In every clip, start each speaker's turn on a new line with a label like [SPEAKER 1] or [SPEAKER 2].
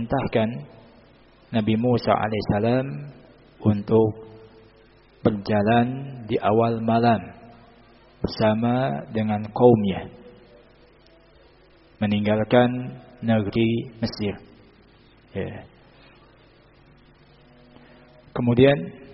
[SPEAKER 1] memerintahkan Nabi Musa alaihissalam untuk berjalan di awal malam bersama dengan kaumnya, meninggalkan negeri Mesir. Ya. Kemudian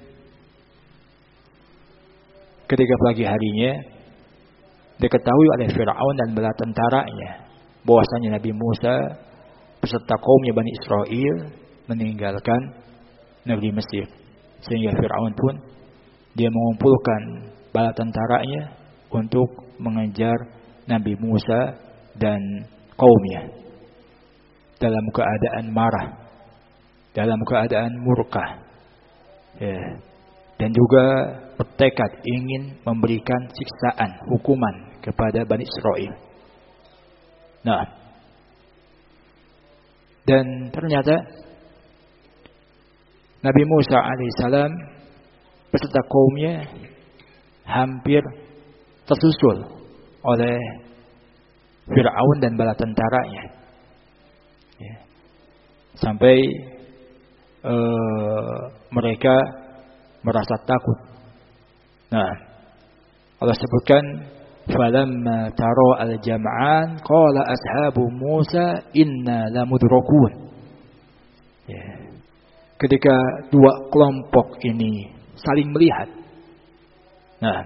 [SPEAKER 1] ketika pagi harinya diketahui oleh Fir'aun dan bala tentaranya bahwasanya Nabi Musa beserta kaumnya Bani Israel meninggalkan negeri Mesir, sehingga Fir'aun pun dia mengumpulkan bala tentaranya untuk mengejar Nabi Musa dan kaumnya dalam keadaan marah, dalam keadaan murka, ya, dan juga bertekad ingin memberikan siksaan, hukuman kepada Bani Israel. Nah, dan ternyata Nabi Musa alaihissalam beserta kaumnya hampir tersusul oleh Fir'aun dan bala tentaranya, ya. Sampai mereka merasa takut. Nah, Allah sebutkan falamma tara al-jam'an qala ashabu Musa inna lamudrakun. Ya. Ketika dua kelompok ini saling melihat, nah,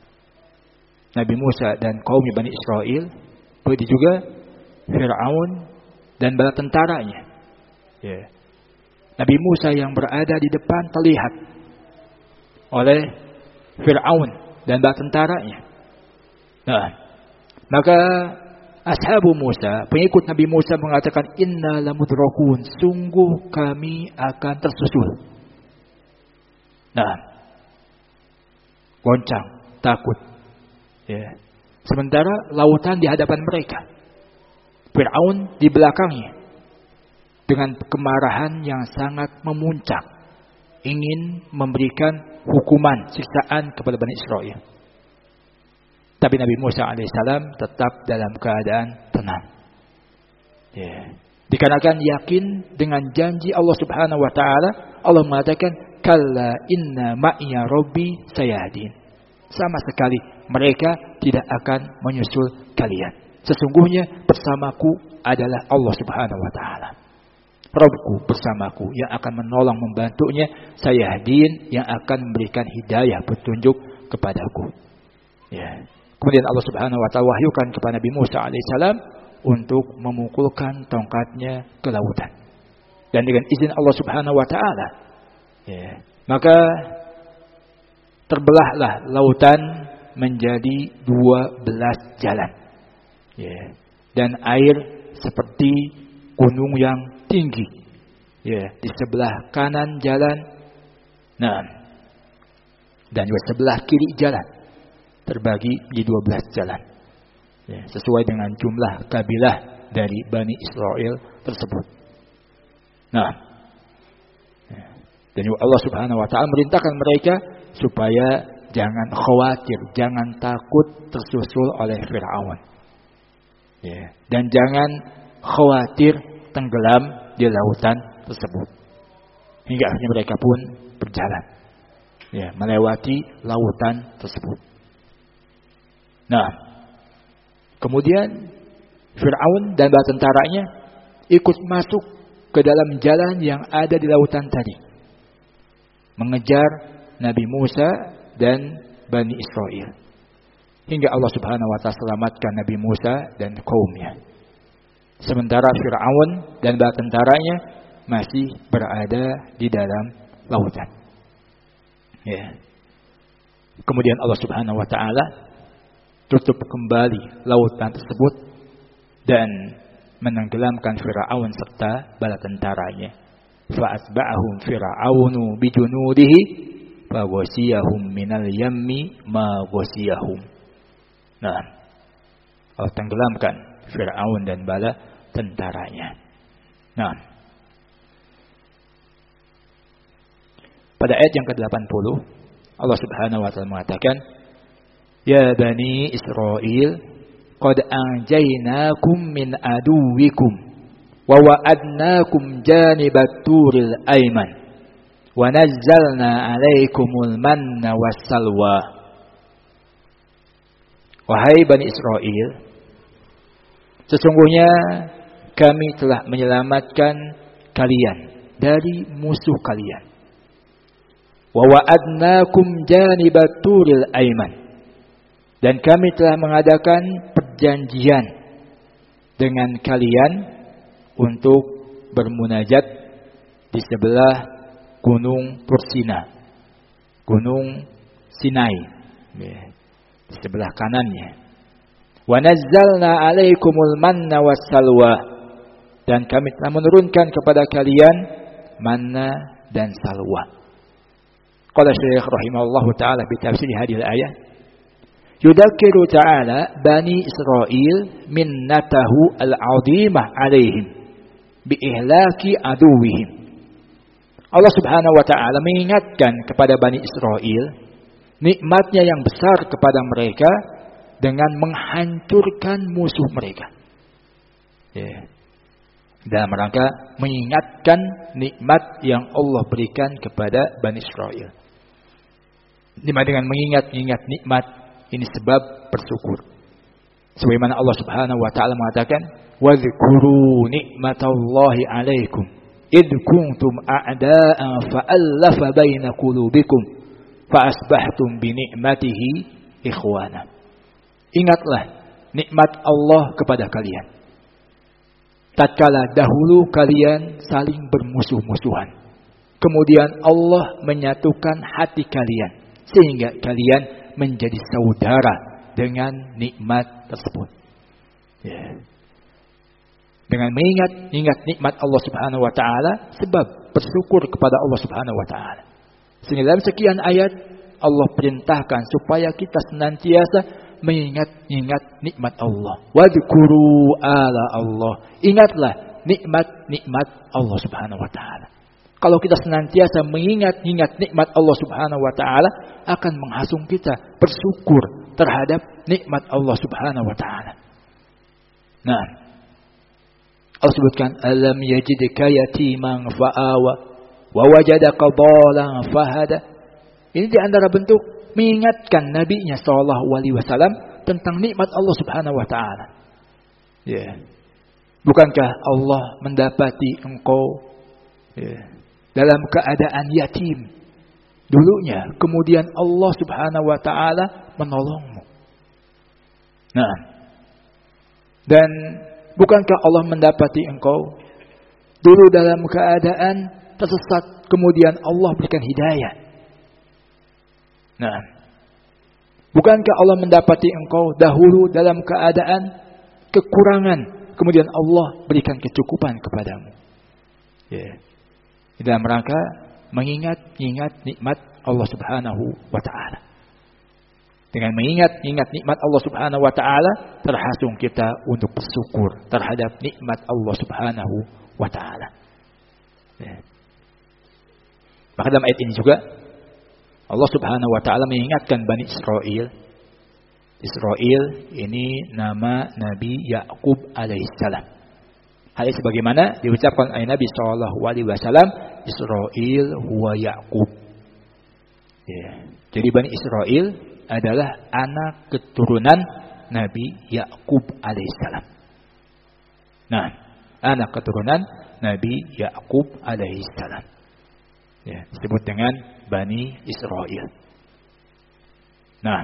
[SPEAKER 1] Nabi Musa dan kaumnya Bani Israel, begitu juga Fir'aun dan bala tentaranya. Ya. Nabi Musa yang berada di depan terlihat oleh Fir'aun dan bala tentaranya. Nah, maka ashabu Musa, pengikut Nabi Musa mengatakan inna lamudrakun, sungguh kami akan tersusul. Nah, goncang, takut. Ya. Sementara lautan di hadapan mereka, Fir'aun di belakangnya dengan kemarahan yang sangat memuncak, ingin memberikan hukuman, siksaan kepada Bani Israel. Tapi Nabi Musa alaihissalam tetap dalam keadaan tenang. Ya. Dikarenakan yakin dengan janji Allah Subhanahu wa taala, Allah mengatakan kalla inna ma'iya rabbi sayahdin. Sama sekali mereka tidak akan menyusul kalian. Sesungguhnya bersamaku adalah Allah Subhanahu wa taala. Rabbku bersamaku yang akan menolong membantunya, sayahdin yang akan memberikan hidayah petunjuk kepadaku. Ya. Kemudian Allah Subhanahu wa taala wahyukan kepada Nabi Musa alaihissalam untuk memukulkan tongkatnya ke lautan. Dan dengan izin Allah Subhanahu wa taala, ya, maka terbelahlah lautan menjadi 12 jalan. Ya. Dan air seperti gunung yang tinggi. Ya, di sebelah kanan jalan. Nah, dan di sebelah kiri jalan. Terbagi di 12 jalan. Ya, sesuai dengan jumlah kabilah dari Bani Israel tersebut. Nah, ya, dan Allah Subhanahu wa taala merintahkan mereka supaya jangan khawatir, jangan takut tersusul oleh Fir'aun. Ya, dan jangan khawatir tenggelam di lautan tersebut. Hingga akhirnya mereka pun berjalan, ya, melewati lautan tersebut. Nah, kemudian Fir'aun dan bala tentaranya ikut masuk ke dalam jalan yang ada di lautan tadi, mengejar Nabi Musa dan Bani Israel. Hingga Allah Subhanahu wa taala selamatkan Nabi Musa dan kaumnya. Sementara Fir'aun dan bala tentaranya masih berada di dalam lautan. Ya. Kemudian Allah Subhanahu wa taala tutup kembali lautan tersebut dan menenggelamkan Fir'aun serta bala tentaranya. Fa'atba'ahum Fir'aunu bijunudihi faghasiyahum minal yammi ma ghasiyahum. Nah, Allah tenggelamkan Fir'aun dan bala tentaranya. Nah, pada ayat yang ke-80 Allah Subhanahu wa taala mengatakan, ya Bani Israel, qad anjaynakum min aduwikum wa wa'adnakum janibat turil ayman wa nazzalna 'alaikumul manna wassalwa. Wahai Bani Israel, sesungguhnya kami telah menyelamatkan kalian dari musuh kalian. Wa wa'adnakum janibat turil ayman, dan kami telah mengadakan perjanjian dengan kalian untuk bermunajat di sebelah Gunung Tursina, Gunung Sinai, di sebelah kanannya. Wa nazzalna 'alaikumul manna wassalwa, dan kami telah menurunkan kepada kalian manna dan salwa. Qala Syekh rahimahullahu taala bi tafsir hadhihi al-ayah, yudzakiru ta'ala Bani Israil minnatahu al-'azimah 'alaihim bi ihlaki aduwwihim. Allah Subhanahu wa taala mengingatkan kepada Bani Israil nikmatnya yang besar kepada mereka dengan menghancurkan musuh mereka. Dalam rangka mengingatkan nikmat yang Allah berikan kepada Bani Israil. Dengan mengingat nikmat ini sebab bersyukur. Sebagaimana Allah Subhanahu wa taala mengatakan, "Wadhkuru ni'matallahi 'alaikum id kuntum a'da'an fa'alafa baina qulubikum fa'asbahtum bi ni'matihi ikhwana." Ingatlah nikmat Allah kepada kalian tatkala dahulu kalian saling bermusuh-musuhan, kemudian Allah menyatukan hati kalian sehingga kalian menjadi saudara dengan nikmat tersebut. Dengan mengingat nikmat Allah Subhanahu wa taala sebab bersyukur kepada Allah Subhanahu wa taala. Sehingga dalam sekian ayat Allah perintahkan supaya kita senantiasa mengingat nikmat Allah. Wadhkuru ala Allah. Ingatlah nikmat Allah Subhanahu wa taala. Kalau kita senantiasa mengingat nikmat Allah Subhanahu wa taala, akan menghasung kita bersyukur terhadap nikmat Allah Subhanahu wa taala. Nah, Allah sebutkan, alam yajidka yatiman fa'awa wa wajadaka dhalan fahada. Ini di antara bentuk mengingatkan nabinya sallallahu alaihi wasallam tentang nikmat Allah Subhanahu wa taala. Bukankah Allah mendapati engkau dalam keadaan yatim dulunya, kemudian Allah Subhanahu wa taala menolongmu. Nah, dan bukankah Allah mendapati engkau dulu dalam keadaan tersesat, kemudian Allah berikan hidayah. Nah, bukankah Allah mendapati engkau dahulu dalam keadaan kekurangan, kemudian Allah berikan kecukupan kepadamu. Dalam rangka mengingat nikmat Allah Subhanahu wa taala. Dengan mengingat nikmat Allah Subhanahu wa taala, terhasung kita untuk bersyukur terhadap nikmat Allah Subhanahu wa taala. Maka dalam ayat ini juga Allah Subhanahu wa taala mengingatkan Bani Israil. Israil ini nama Nabi Yakub alaihissalam. Hal ini sebagaimana diucapkan oleh Nabi sallallahu alaihi wasallam, Israil huwa Yakub. Jadi Bani Israil adalah anak keturunan Nabi Yakub alaihissalam. Nah, anak keturunan Nabi Yakub alaihissalam. Disebut dengan Bani Israil. Nah,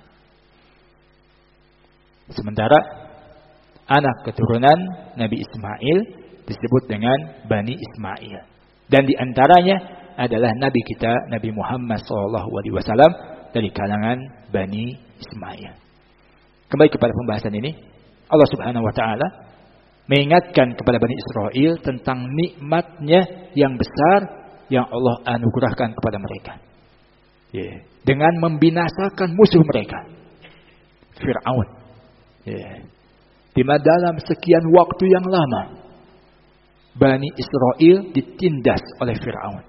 [SPEAKER 1] sementara anak keturunan Nabi Ismail disebut dengan Bani Ismail. Dan di antaranya adalah Nabi kita Nabi Muhammad SAW dari kalangan Bani Ismail. Kembali kepada pembahasan ini, Allah Subhanahu wa taala mengingatkan kepada Bani Israil tentang nikmatnya yang besar yang Allah anugerahkan kepada mereka. Dengan membinasakan musuh mereka, Fir'aun. Di mana dalam sekian waktu yang lama Bani Israil ditindas oleh Fir'aun.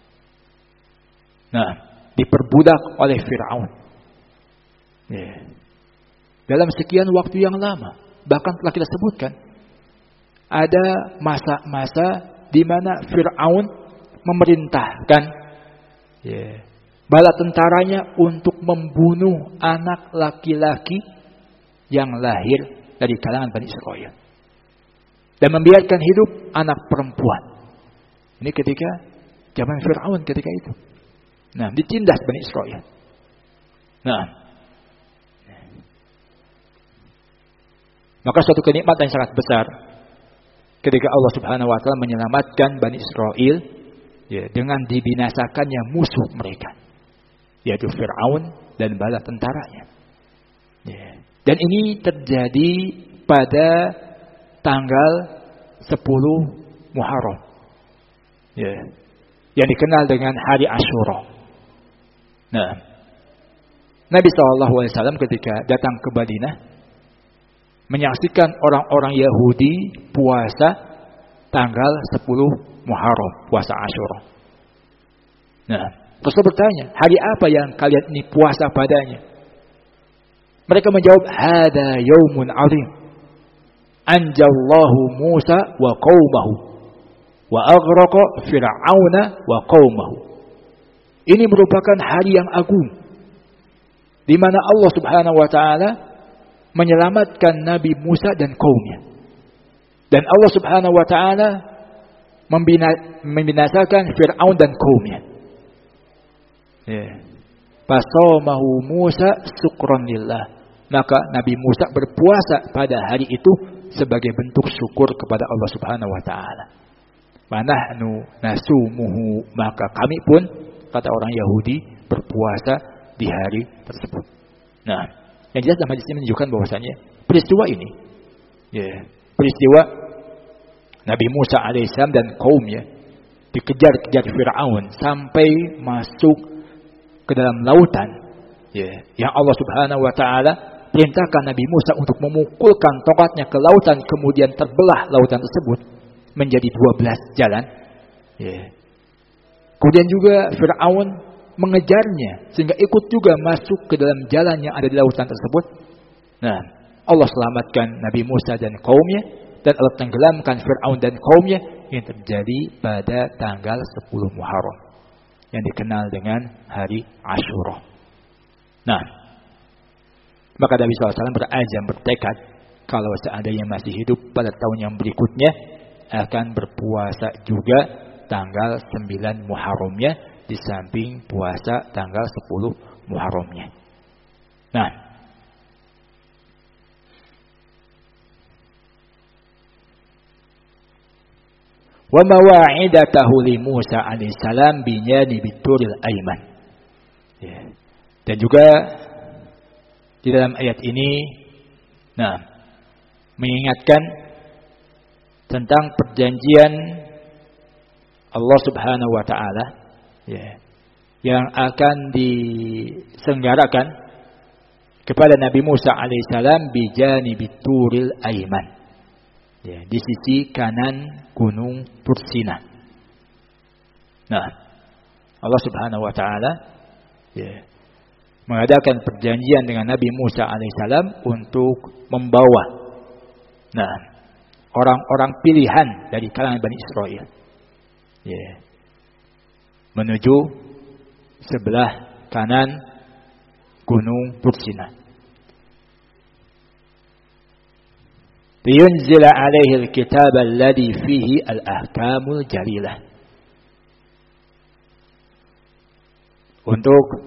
[SPEAKER 1] Nah, diperbudak oleh Fir'aun. Dalam sekian waktu yang lama, bahkan telah kita sebutkan ada masa-masa di mana Fir'aun memerintahkan bala tentaranya untuk membunuh anak laki-laki yang lahir dari kalangan Bani Israel dan membiarkan hidup anak perempuan. Ini ketika zaman Fir'aun ketika itu. Nah, ditindas Bani Israel. Nah, maka suatu kenikmatan yang sangat besar ketika Allah Subhanahu wa taala menyelamatkan Bani Israel dengan dibinasakannya musuh mereka, yaitu Fir'aun dan bala tentaranya. Dan ini terjadi pada tanggal 10 Muharram, yang dikenal dengan hari Asyura. Nah, Nabi SAW ketika datang ke Madinah menyaksikan orang-orang Yahudi puasa tanggal 10 Muharram, puasa Asyura. Nah, Rasul bertanya, hari apa yang kalian ini puasa padanya? Mereka menjawab, hada yaumun azim, anjallahu Musa wa qaumahu wa aghraqa Fir'auna wa qaumahu. Ini merupakan hari yang agung di mana Allah Subhanahu wa taala menyelamatkan Nabi Musa dan kaumnya. Dan Allah Subhanahu wa taala membinasakan Fir'aun dan kaumnya. Fasawmahu Musa syukran lillah. Maka Nabi Musa berpuasa pada hari itu sebagai bentuk syukur kepada Allah Subhanahu wa taala. Manahnu nasumuhu, maka kami pun, kata orang Yahudi, berpuasa di hari tersebut. Nah, yang jelas dalam hadis ini menunjukkan bahwasanya peristiwa ini, peristiwa Nabi Musa alaihissalam dan kaumnya dikejar-kejar Fir'aun sampai masuk ke dalam lautan, yang Allah Subhanahu wa taala perintahkan Nabi Musa untuk memukulkan tongkatnya ke lautan, kemudian terbelah lautan tersebut menjadi 12 jalan. Kemudian juga Fir'aun mengejarnya sehingga ikut juga masuk ke dalam jalan yang ada di lautan tersebut. Nah, Allah selamatkan Nabi Musa dan kaumnya, dan Allah tenggelamkan Fir'aun dan kaumnya, yang terjadi pada tanggal 10 Muharram yang dikenal dengan hari Asyura. Nah, maka Nabi SAW berazam, bertekad, kalau seandainya masih hidup pada tahun yang berikutnya akan berpuasa juga tanggal 9 Muharramnya, di samping puasa tanggal 10 Muharramnya. Nah, wa mawa'idatahu li Musa alaihissalam binyadi bituril aiman. Dan juga di dalam ayat ini, nah, mengingatkan tentang perjanjian Allah Subhanahu wa taala yang akan diselenggarakan kepada Nabi Musa alaihissalam bijanibi turil aiman, di sisi kanan gunung Tursina. Nah, Allah Subhanahu wa taala mengadakan perjanjian dengan Nabi Musa alaihissalam untuk membawa orang-orang pilihan dari kalangan Bani Israel menuju sebelah kanan gunung Tursina. Liyunzila alaihi alkitab alladhi fihi al-ahkamul jalilah. Untuk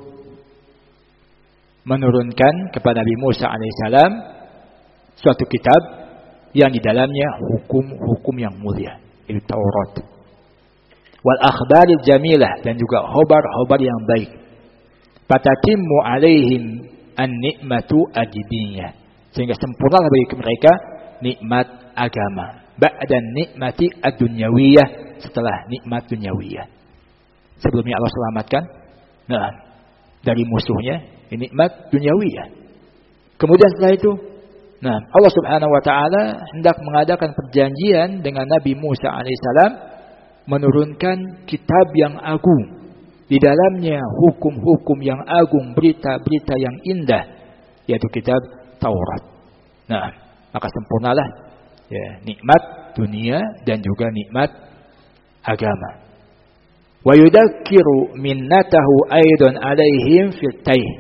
[SPEAKER 1] menurunkan kepada Nabi Musa alaihissalam suatu kitab yang di dalamnya hukum-hukum yang mulia, itu Taurat. Wal akhbaril jamilah, dan juga khobar-khobar yang baik. Fatatimmu alaihim an-ni'matu ad-diniyah, sehingga sempurna bagi mereka nikmat agama. Ba'dan nikmati ad-dunyawiyah, setelah nikmat dunyawiyah. Sebelumnya Allah selamatkan dari musuhnya, nikmat dunyawiyah. Kemudian setelah itu, Allah Subhanahu wa taala hendak mengadakan perjanjian dengan Nabi Musa alaihissalam, menurunkan kitab yang agung, di dalamnya hukum-hukum yang agung, berita-berita yang indah, yaitu kitab Taurat. Nah, maka sempurnalah Ya, nikmat dunia dan juga nikmat agama. Wa yudzakiru minnatahu aidan alaihim fil taih.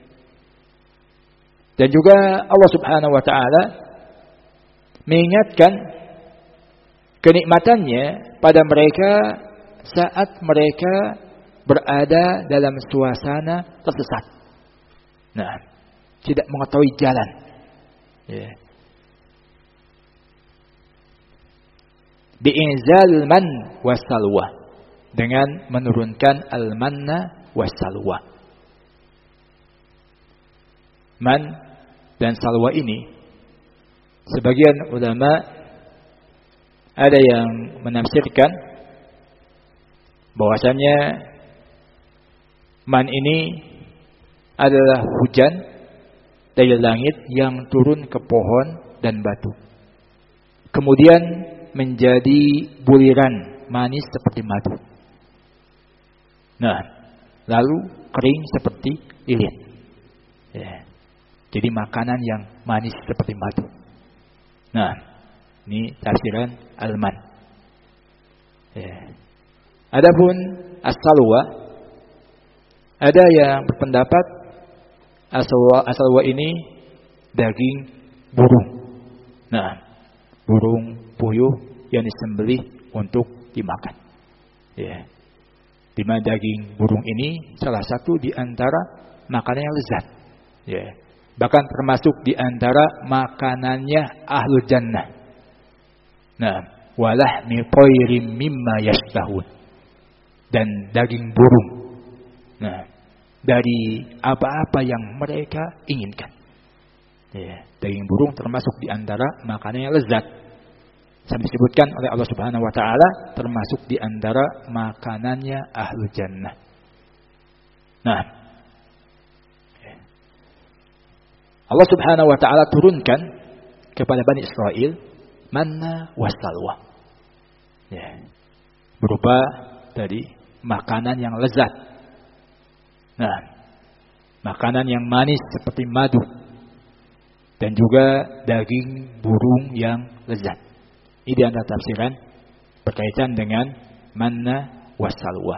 [SPEAKER 1] Dan juga Allah Subhanahu wa taala mengingatkan kenikmatannya pada mereka saat mereka berada dalam suasana tersesat. Nah, tidak mengetahui jalan. Ya. Bi'inzal man wassalwa, dengan menurunkan al-manna wassalwa. Man dan salwa ini sebagian ulama ada yang menafsirkan bahwasanya man ini adalah hujan dari langit yang turun ke pohon dan batu, kemudian menjadi buliran manis seperti madu. Nah, lalu kering seperti lilin. Ya. Jadi makanan yang manis seperti madu. Nah, ini tafsiran al-man. Ya. Adapun as-salwa, ada yang berpendapat as-salwa ini daging burung. Nah, burung puyuh yang disembelih untuk dimakan. Ya. Di mana daging burung ini salah satu di antara makanan yang lezat. Ya. Bahkan termasuk di antara makanannya ahlu jannah. Nah, walahmi thayrim mimma yashtahun. Dan daging burung. Nah, dari apa-apa yang mereka inginkan. Ya, daging burung termasuk di antara makanan yang lezat. Sampai disebutkan oleh Allah Subhanahu wa taala termasuk di antara makanannya ahlu jannah. Nah, Allah Subhanahu wa taala turunkan kepada Bani Israel manna wassalwa. Ya. Berupa dari makanan yang lezat. Nah, makanan yang manis seperti madu dan juga daging burung yang lezat. Ini antara tafsiran berkaitan dengan manna wassalwa.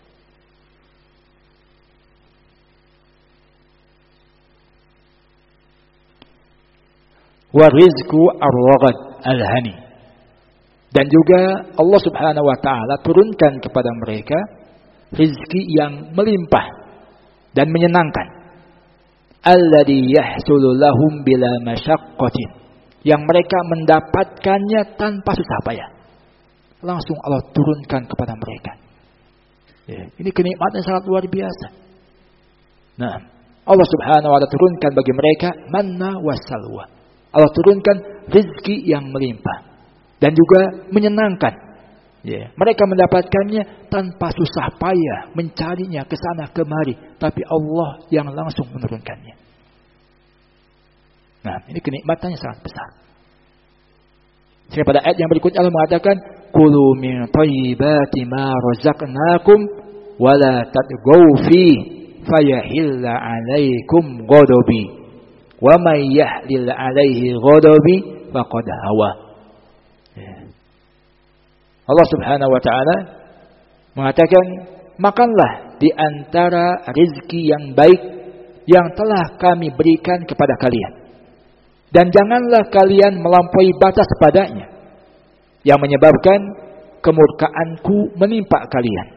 [SPEAKER 1] Wa rizqu ar-ragad al-hani. Dan juga Allah Subhanahu wa taala turunkan kepada mereka rizki yang melimpah dan menyenangkan. Alladhi yahsulu lahum bila masyaqqatin. Yang mereka mendapatkannya tanpa susah payah. Langsung Allah turunkan kepada mereka. Ya, ini kenikmatan sangat luar biasa. Nah, Allah Subhanahu wa taala turunkan bagi mereka manna wassalwa. Allah turunkan rezeki yang melimpah dan juga menyenangkan. Ya, mereka mendapatkannya tanpa susah payah mencarinya ke sana kemari, tapi Allah yang langsung menurunkannya. Nah, ini kenikmatannya sangat besar. Sehingga pada ayat yang berikutnya Allah mengatakan, "Kulu min thayyibati ma razaqnakum wa la tadghaw fi fayahilla 'alaikum ghadabi wa may yahlil 'alaihi ghadabi faqad hawa." Allah Subhanahu wa taala mengatakan, "Makanlah di antara rezeki yang baik yang telah kami berikan kepada kalian. Dan janganlah kalian melampaui batas padanya, yang menyebabkan kemurkaanku menimpa kalian.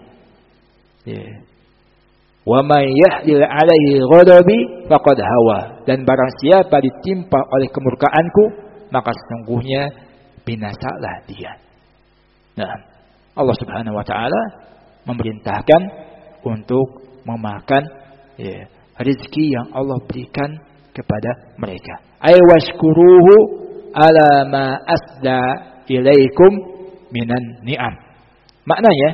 [SPEAKER 1] Wa may yahlil 'alaihi ghadabi faqad hawa." Dan barang siapa ditimpa oleh kemurkaanku, maka sesungguhnya binasalah dia. Nah, Allah Subhanahu wa taala memerintahkan untuk memakan rezeki yang Allah berikan kepada mereka. Ay washkuruhu ala ma asda ilaikum minan ni'am. Maknanya,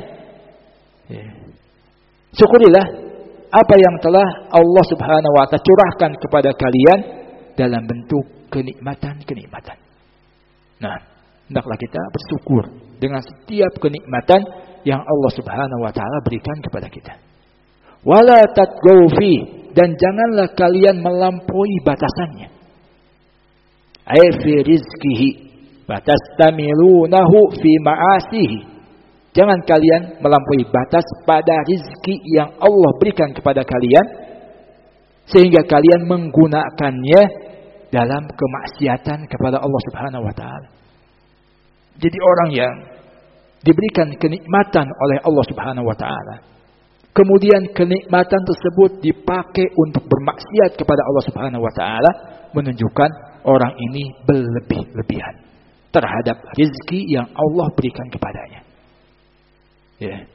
[SPEAKER 1] syukurilah apa yang telah Allah Subhanahu wa taala curahkan kepada kalian dalam bentuk kenikmatan-kenikmatan. Nah, hendaklah kita bersyukur dengan setiap kenikmatan yang Allah Subhanahu wa taala berikan kepada kita. Wala tatghaw fi, dan janganlah kalian melampaui batasannya. Ay fi rizqihi, Fatastamilunahu fi ma'asihi. Jangan kalian melampaui batas pada rizki yang Allah berikan kepada kalian, sehingga kalian menggunakannya dalam kemaksiatan kepada Allah Subhanahu wa taala. Jadi orang yang diberikan kenikmatan oleh Allah Subhanahu wa taala, kemudian kenikmatan tersebut dipakai untuk bermaksiat kepada Allah Subhanahu wa taala, menunjukkan orang ini berlebih-lebihan terhadap rizki yang Allah berikan kepadanya. Ya.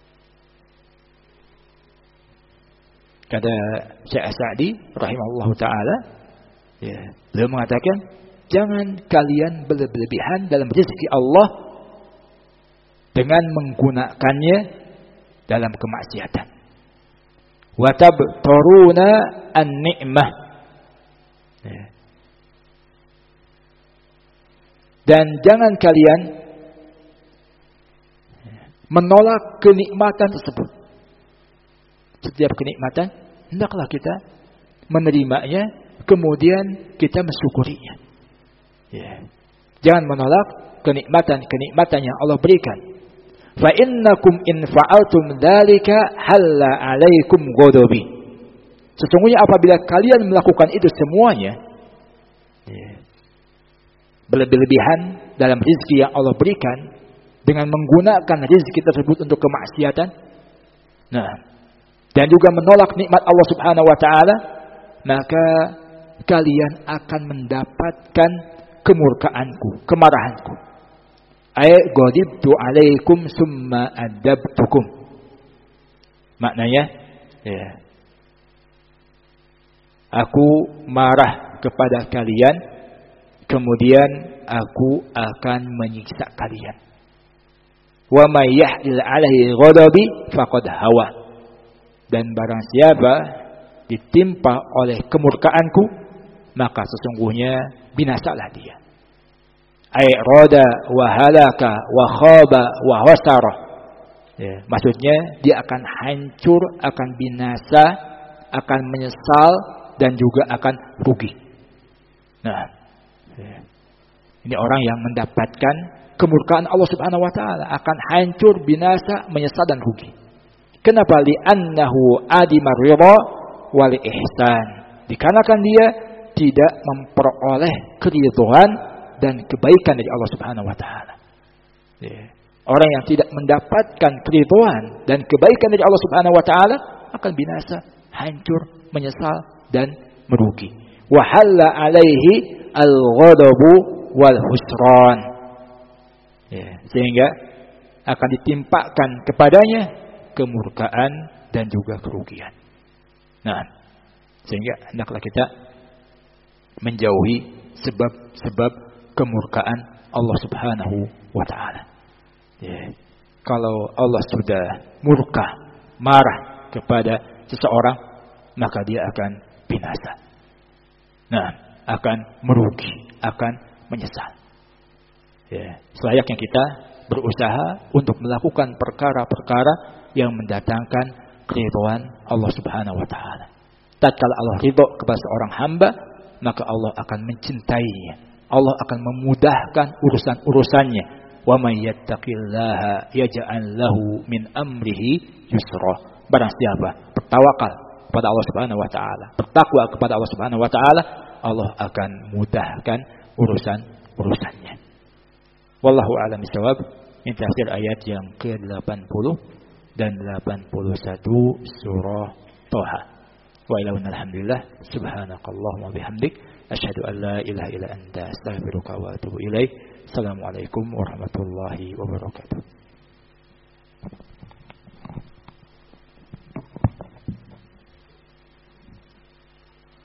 [SPEAKER 1] Kata Syekh Sa'di rahimahullahu taala, ya, beliau mengatakan, jangan kalian berlebihan dalam rezeki Allah dengan menggunakannya dalam kemaksiatan. Wa tabtaruna an-ni'mah. Ya. Dan jangan kalian menolak kenikmatan tersebut. Setiap kenikmatan hendaklah kita menerimanya, kemudian kita mensyukurinya. Ya. Jangan menolak kenikmatan yang Allah berikan. Fa innakum in fa'altum dzalika halla 'alaikum ghadabi. Sesungguhnya apabila kalian melakukan itu semuanya, ya, berlebihan dalam rezeki yang Allah berikan, dengan menggunakan rezeki tersebut untuk kemaksiatan, nah, dan juga menolak nikmat Allah Subhanahu wa taala, maka kalian akan mendapatkan kemurkaanku, kemarahanku. Ay ghadibtu alaikum summa adabtukum. Maknanya, ya, aku marah kepada kalian, kemudian aku akan menyiksa kalian. Wa may yahlil 'alaihi ghadabi faqad hawa. Dan barang siapa ditimpa oleh kemurkaanku, maka sesungguhnya binasalah dia. Ay rada wa halaka wa khaba wa khasara. Ya, maksudnya dia akan hancur, akan binasa, akan menyesal, dan juga akan rugi. Nah, ya, ini orang yang mendapatkan kemurkaan Allah Subhanahu wa taala, akan hancur, binasa, menyesal dan rugi. Kenapa? Li'annahu adimar ridha wal ihsan. Dikarenakan dia tidak memperoleh keridhaan dan kebaikan dari Allah Subhanahu wa taala. Ya. Orang yang tidak mendapatkan keridhaan dan kebaikan dari Allah Subhanahu wa taala akan binasa, hancur, menyesal dan merugi. Wa halla 'alaihi al-ghadabu wal husran. Ya, sehingga akan ditimpakan kepadanya kemurkaan dan juga kerugian. Nah, sehingga hendaklah kita menjauhi sebab-sebab kemurkaan Allah Subhanahu wa taala. Ya, kalau Allah sudah murka, marah kepada seseorang, maka dia akan binasa. Nah, akan merugi, akan menyesal. Ya, selayaknya kita berusaha untuk melakukan perkara-perkara yang mendatangkan keridhaan Allah Subhanahu wa taala. Tatkala Allah ridha kepada seorang hamba, maka Allah akan mencintainya. Allah akan memudahkan urusan-urusannya. Wa may yattaqillaha yaj'al lahu min amrihi yusra. Barang siapa bertawakal kepada Allah Subhanahu wa taala, bertakwa kepada Allah Subhanahu wa taala, Allah akan mudahkan urusan-urusannya. Wallahu a'lam bishawab. Ini tafsir ayat yang ke-80 dan 81 surah Thaha. Wa ilahuna alhamdulillah, subhanakallahumma bihamdik, asyhadu an la ilaha illa anta, astaghfiruka wa atubu ilaik. Assalamualaikum warahmatullahi wabarakatuh.